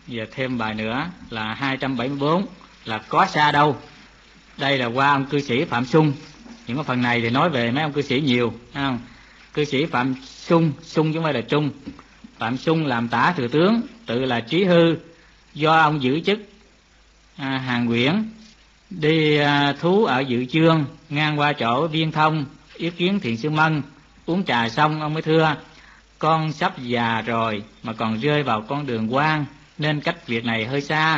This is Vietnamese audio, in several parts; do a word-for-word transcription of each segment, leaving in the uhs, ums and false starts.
Giờ thêm bài nữa là hai trăm bảy mươi bốn là có xa đâu. Đây là qua ông cư sĩ Phạm Sung. Những cái phần này thì nói về mấy ông cư sĩ nhiều, thấy không? Cư sĩ Phạm Sung, Sung chứ không phải là Trung. Phạm Sung làm tả thừa tướng, tự là Trí Hư, do ông giữ chức à, Hàng Quyển, đi à, thú ở Dự Chương, ngang qua chỗ Viên Thông, ý kiến Thiện Sư Mân. Uống trà xong ông mới thưa: con sắp già rồi mà còn rơi vào con đường quan, nên cách việc này hơi xa.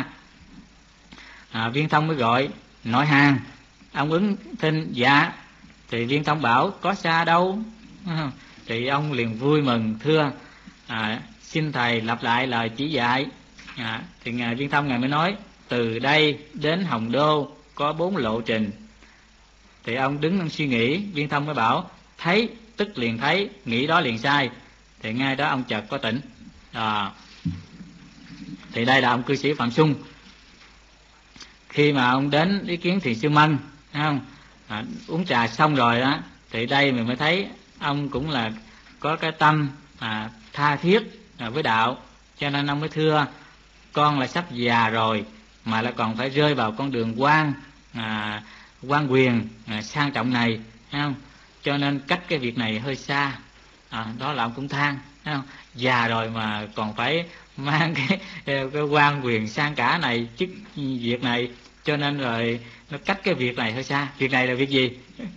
à, Viên Thông mới gọi: nội hàng. Ông ứng thinh dạ. Thì Viên Thông bảo: có xa đâu. Thì ông liền vui mừng thưa: à, xin thầy lặp lại lời chỉ dạy. à, Thì ngài Viên Thông ngài mới nói: từ đây đến Hồng Đô có bốn lộ trình. Thì ông đứng ông suy nghĩ. Viên Thông mới bảo: thấy tức liền thấy, nghĩ đó liền sai. Thì ngay đó ông chợt có tỉnh. à, Thì đây là ông cư sĩ Phạm Sung. Khi mà ông đến ý kiến Thiền Sư Mân, thấy không? À, uống trà xong rồi đó, thì đây mình mới thấy ông cũng là có cái tâm à, tha thiết à, với đạo. Cho nên ông mới thưa: con là sắp già rồi mà lại còn phải rơi vào con đường quan à, quan quyền à, sang trọng này, thấy không? Cho nên cách cái việc này hơi xa. à, Đó là ông cũng than, thấy không? Già rồi mà còn phải mang cái, cái quan quyền sang cả này, chức việc này, cho nên rồi nó cách cái việc này hơi xa. Việc này là việc gì?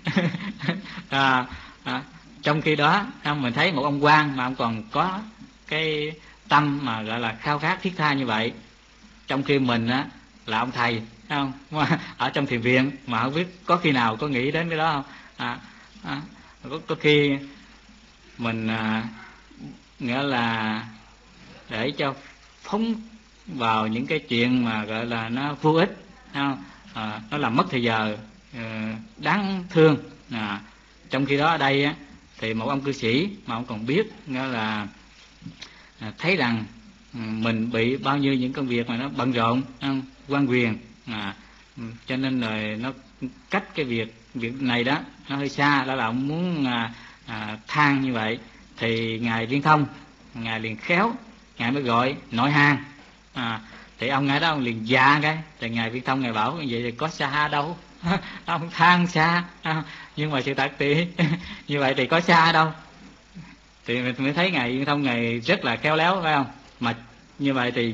à, à, Trong khi đó mình thấy một ông quan mà ông còn có cái tâm mà gọi là khao khát thiết tha như vậy, trong khi mình á là ông thầy, thấy không? Ở trong thiền viện mà không biết có khi nào có nghĩ đến cái đó không? à, à, có, có khi mình à, nghĩa là để cho phóng vào những cái chuyện mà gọi là nó vô ích, không? À, nó làm mất thời giờ à, đáng thương. à, Trong khi đó ở đây á, thì một ông cư sĩ mà ông còn biết nghĩa là à, thấy rằng mình bị bao nhiêu những công việc mà nó bận rộn, không? Quan quyền, à, cho nên là nó cách cái việc việc này đó nó hơi xa. Đó là ông muốn à, à, than như vậy. Thì ngài Viên Thông ngài liền khéo, ngài mới gọi nội hàng. à, Thì ông ngài đó ông liền dạ cái. Thì ngài Viên Thông ngài bảo: vậy thì có xa đâu. Ông than xa, nhưng mà sự thật thì như vậy thì có xa đâu. Thì mình mới thấy ngài Viên Thông ngài rất là khéo léo, phải không? Mà như vậy thì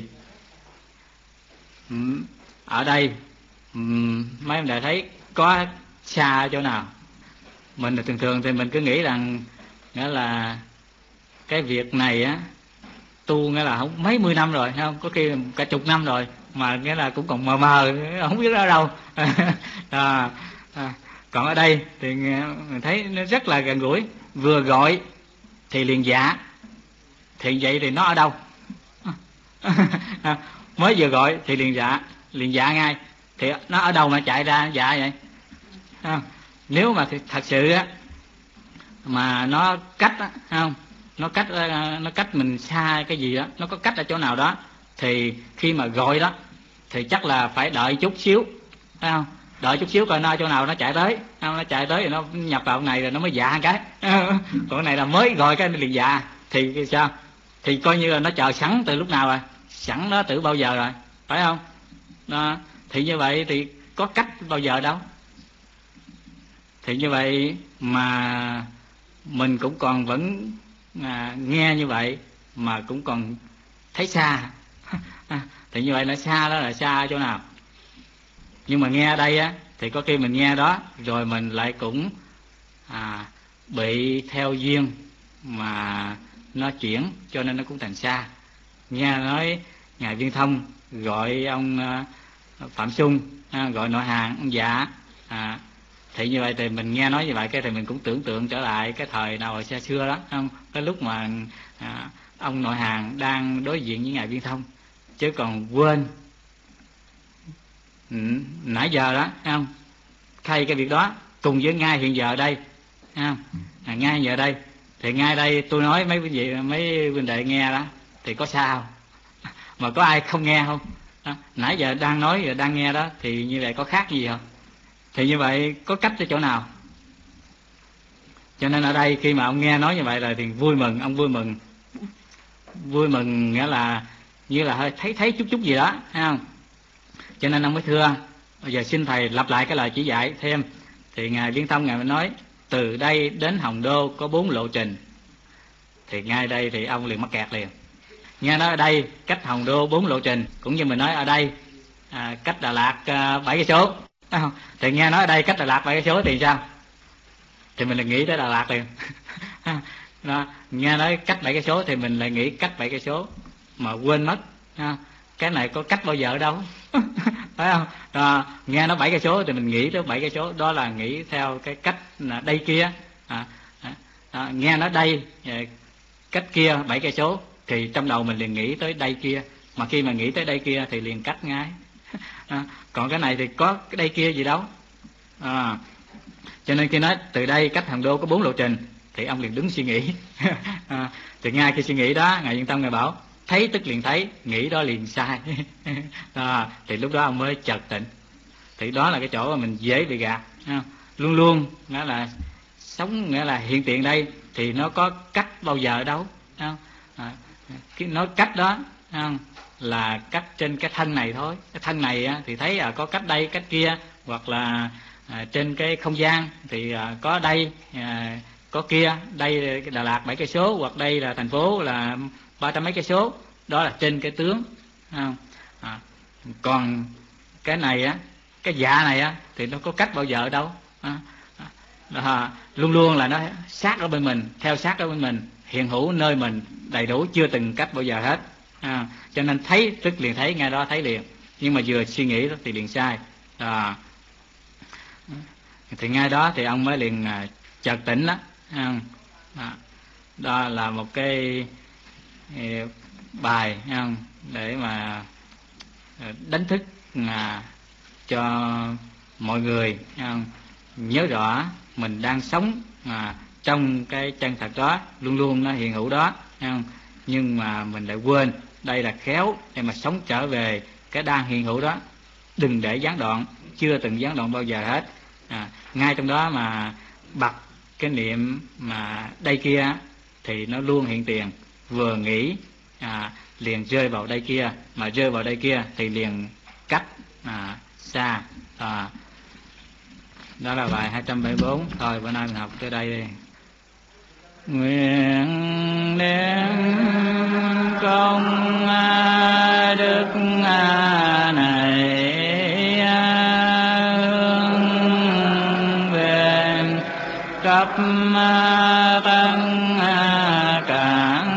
ở đây mấy em đã thấy có xa ở chỗ nào. Mình thường thường thì mình cứ nghĩ rằng nghĩa là cái việc này á tu nghĩa là không mấy mươi năm rồi, không có khi cả chục năm rồi mà nghĩa là cũng còn mờ mờ, không biết ở đâu. à, à, Còn ở đây thì mình thấy nó rất là gần gũi. Vừa gọi thì liền dạ. Thì vậy thì nó ở đâu? Mới vừa gọi thì liền dạ, liền dạ ngay. Thì nó ở đâu mà chạy ra dạ vậy? à, Nếu mà thật sự á mà nó cách á, không, nó cách nó cách mình xa cái gì đó, nó có cách ở chỗ nào đó, thì khi mà gọi đó thì chắc là phải đợi chút xíu, phải không? Đợi chút xíu coi nó ở chỗ nào nó chạy tới, không? Nó chạy tới thì nó nhập vào này rồi nó mới dạ cái. Còn cái này là mới gọi cái liền dạ thì sao? Thì coi như là nó chờ sẵn từ lúc nào rồi, sẵn đó từ bao giờ rồi, phải không? Đó. Thì như vậy thì có cách bao giờ đâu. Thì như vậy mà mình cũng còn vẫn à, nghe như vậy mà cũng còn thấy xa. Thì như vậy nó xa đó là xa ở chỗ nào? Nhưng mà nghe ở đây á thì có khi mình nghe đó rồi mình lại cũng à, bị theo duyên mà nó chuyển, cho nên nó cũng thành xa. Nghe nói ngài Viên Thông gọi ông à, Phạm Sung à, gọi nội hàng ông dạ. à, Thì như vậy thì mình nghe nói như vậy cái thì mình cũng tưởng tượng trở lại cái thời nào xa xưa đó, không? Cái lúc mà à, ông nội hàng đang đối diện với ngài Viên Thông, chứ còn quên ừ, nãy giờ đó, không? Thay cái việc đó cùng với ngay hiện giờ đây, không? À, ngay giờ đây thì ngay đây tôi nói mấy quý vị mấy huynh đệ nghe đó thì có sao mà có ai không nghe không? Đó. Nãy giờ đang nói rồi đang nghe đó thì như vậy có khác gì không? Thì như vậy có cách ở chỗ nào? Cho nên ở đây khi mà ông nghe nói như vậy rồi thì vui mừng, ông vui mừng. Vui mừng nghĩa là như là hơi thấy thấy chút chút gì đó, thấy không? Cho nên ông mới thưa, bây giờ xin thầy lặp lại cái lời chỉ dạy thêm. Thì ngài Viên Tông ngài mới nói từ đây đến Hồng Đô có bốn lộ trình. Thì ngay đây thì ông liền mắc kẹt liền. Nghe nói ở đây cách Hồng Đô bốn lộ trình, cũng như mình nói ở đây à, cách Đà Lạt bảy cây số. Thì nghe nói ở đây cách Đà Lạt bảy cây số thì sao? Thì mình lại nghĩ tới Đà Lạt liền. Đó, nghe nói cách bảy cây số thì mình lại nghĩ cách bảy cây số mà quên mất ha, cái này có cách bao giờ ở đâu. Phải không? Đó, nghe nói bảy cây số thì mình nghĩ tới bảy cây số, đó là nghĩ theo cái cách là đây kia. À, à, nghe nói đây cách kia bảy cây số thì trong đầu mình liền nghĩ tới đây kia, mà khi mà nghĩ tới đây kia thì liền cách ngay. À, còn cái này thì có cái đây kia gì đâu. À, cho nên khi nói từ đây cách Hồng Đô có bốn lộ trình thì ông liền đứng suy nghĩ. À, thì ngay khi suy nghĩ đó, ngài Viên Tông ngài bảo thấy tức liền thấy, nghĩ đó liền sai. À, thì lúc đó ông mới chợt tỉnh. Thì đó là cái chỗ mà mình dễ bị gạt. À, luôn luôn nghĩa là sống, nghĩa là hiện tiền đây thì nó có cách bao giờ đâu. À, cái nói cách đó à, là cách trên cái thân này thôi. Cái thân này á, thì thấy à, có cách đây cách kia, hoặc là à, trên cái không gian thì à, có đây à, có kia, đây Đà Lạt bảy cây số, hoặc đây là thành phố là ba trăm mấy cây số. Đó là trên cái tướng. À, à, còn cái này á, cái dạ này á thì nó có cách bao giờ đâu. À, à, luôn luôn là nó sát ở bên mình, theo sát ở bên mình, hiện hữu nơi mình đầy đủ, chưa từng cách bao giờ hết. À, cho nên thấy tức liền thấy, ngay đó thấy liền, nhưng mà vừa suy nghĩ thì liền sai. À, thì ngay đó thì ông mới liền à, chợt tỉnh đó. À, đó là một cái bài không, để mà đánh thức à, cho mọi người không, nhớ rõ mình đang sống à, trong cái chân thật đó, luôn luôn nó hiện hữu đó không? Nhưng mà mình lại quên đây là khéo để mà sống trở về cái đang hiện hữu đó, đừng để gián đoạn, chưa từng gián đoạn bao giờ hết. À, ngay trong đó mà bật cái niệm mà đây kia thì nó luôn hiện tiền, vừa nghĩ à, liền rơi vào đây kia, mà rơi vào đây kia thì liền cách à, xa. À, đó là bài hai trăm bảy mươi bốn. Thôi bữa nay mình học tới đây đi. Nguyện đem công đức này hướng về cấp tăng cản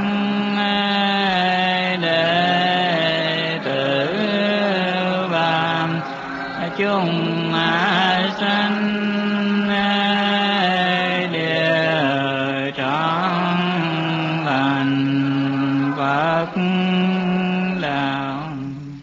đệ tử và chúng sanh địa trọn lành Phật.